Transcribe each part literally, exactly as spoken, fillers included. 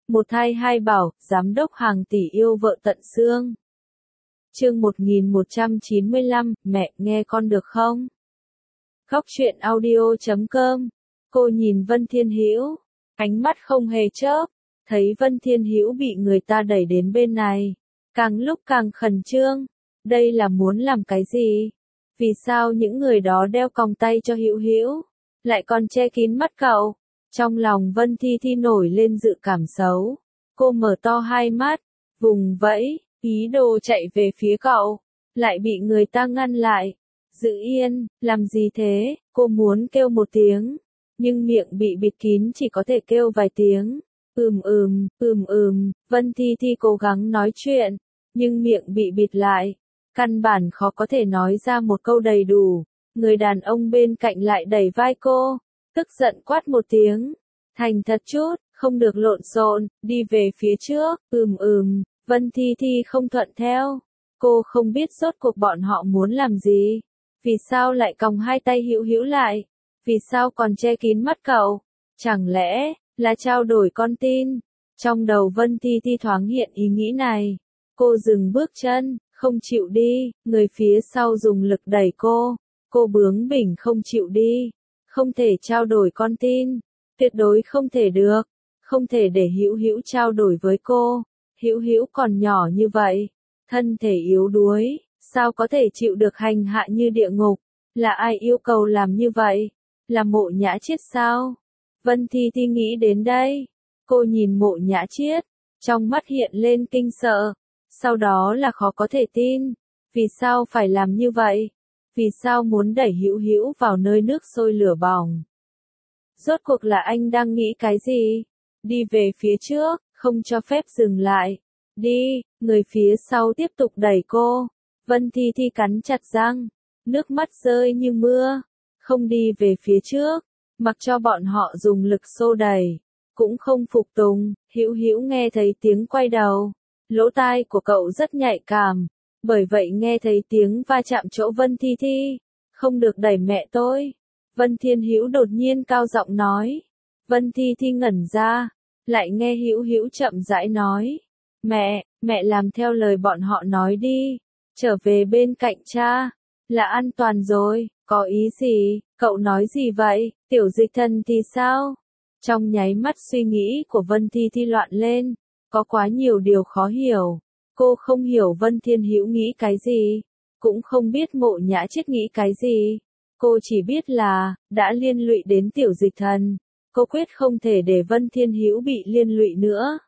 Một thai hai bảo, giám đốc hàng tỷ yêu vợ tận xương. Chương một nghìn một trăm chín mươi lăm, mẹ, nghe con được không? Góc truyện audio chấm com. Cô nhìn Vân Thiên Hữu, ánh mắt không hề chớp, thấy Vân Thiên Hữu bị người ta đẩy đến bên này, càng lúc càng khẩn trương. Đây là muốn làm cái gì? Vì sao những người đó đeo còng tay cho Hữu Hữu, lại còn che kín mắt cậu? Trong lòng Vân Thi Thi nổi lên dự cảm xấu. Cô mở to hai mắt, vùng vẫy, ý đồ chạy về phía cậu, lại bị người ta ngăn lại. Giữ yên, làm gì thế? Cô muốn kêu một tiếng, nhưng miệng bị bịt kín, chỉ có thể kêu vài tiếng. Ừm ừm, ừm ừm, Vân Thi Thi cố gắng nói chuyện, nhưng miệng bị bịt lại, căn bản khó có thể nói ra một câu đầy đủ. Người đàn ông bên cạnh lại đẩy vai cô, tức giận quát một tiếng, thành thật chút, không được lộn xộn, đi về phía trước. Ừm ừm, Vân Thi Thi không thuận theo. Cô không biết rốt cuộc bọn họ muốn làm gì. Vì sao lại còng hai tay Hữu Hữu lại? Vì sao còn che kín mắt cậu? Chẳng lẽ là trao đổi con tin? Trong đầu Vân Thi Thi thoáng hiện ý nghĩ này. Cô dừng bước chân, không chịu đi. Người phía sau dùng lực đẩy cô. Cô bướng bỉnh không chịu đi. Không thể trao đổi con tin. Tuyệt đối không thể được. Không thể để Hữu Hữu trao đổi với cô. Hữu Hữu còn nhỏ như vậy, thân thể yếu đuối, sao có thể chịu được hành hạ như địa ngục? Là ai yêu cầu làm như vậy? Là Mộ Nhã Chiết sao? Vân Thi Thi nghĩ đến đây. Cô nhìn Mộ Nhã Chiết, trong mắt hiện lên kinh sợ, sau đó là khó có thể tin. Vì sao phải làm như vậy? Vì sao muốn đẩy Hữu Hữu vào nơi nước sôi lửa bỏng? Rốt cuộc là anh đang nghĩ cái gì? Đi về phía trước, không cho phép dừng lại. Đi, người phía sau tiếp tục đẩy cô. Vân Thi Thi cắn chặt răng, nước mắt rơi như mưa. Không đi về phía trước, mặc cho bọn họ dùng lực xô đẩy, cũng không phục tùng. Hữu Hữu nghe thấy tiếng quay đầu, lỗ tai của cậu rất nhạy cảm, bởi vậy nghe thấy tiếng va chạm chỗ Vân Thi Thi. Không được đẩy mẹ tôi. Vân Thiên Hữu đột nhiên cao giọng nói. Vân Thi Thi ngẩn ra, lại nghe Hữu Hữu chậm rãi nói. Mẹ, mẹ làm theo lời bọn họ nói đi. Trở về bên cạnh cha, là an toàn rồi. Có ý gì? Cậu nói gì vậy? Tiểu Dịch Thần thì sao? Trong nháy mắt suy nghĩ của Vân Thi Thi loạn lên. Có quá nhiều điều khó hiểu. Cô không hiểu Vân Thiên Hữu nghĩ cái gì, cũng không biết Mộ Nhã Chiết nghĩ cái gì. Cô chỉ biết là, đã liên lụy đến Tiểu Dịch Thần. Cô quyết không thể để Vân Thiên Hữu bị liên lụy nữa.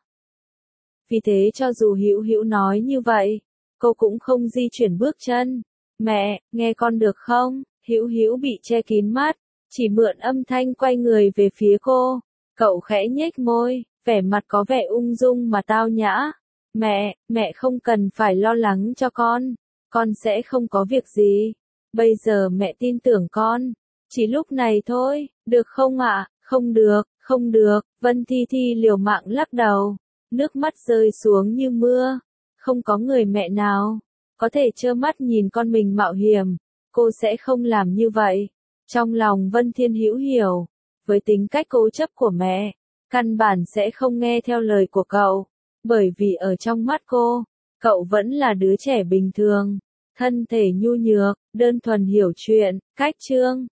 Vì thế cho dù Hữu Hữu nói như vậy, cô cũng không di chuyển bước chân. Mẹ, nghe con được không? Hữu Hữu bị che kín mắt, chỉ mượn âm thanh quay người về phía cô. Cậu khẽ nhếch môi, vẻ mặt có vẻ ung dung mà tao nhã. Mẹ, mẹ không cần phải lo lắng cho con. Con sẽ không có việc gì. Bây giờ mẹ tin tưởng con. Chỉ lúc này thôi, được không ạ? Không được, không được. Vân Thi Thi liều mạng lắc đầu. Nước mắt rơi xuống như mưa. Không có người mẹ nào có thể trơ mắt nhìn con mình mạo hiểm. Cô sẽ không làm như vậy. Trong lòng Vân Thiên Hữu hiểu, với tính cách cố chấp của mẹ, căn bản sẽ không nghe theo lời của cậu. Bởi vì ở trong mắt cô, cậu vẫn là đứa trẻ bình thường, thân thể nhu nhược, đơn thuần hiểu chuyện. Cách chương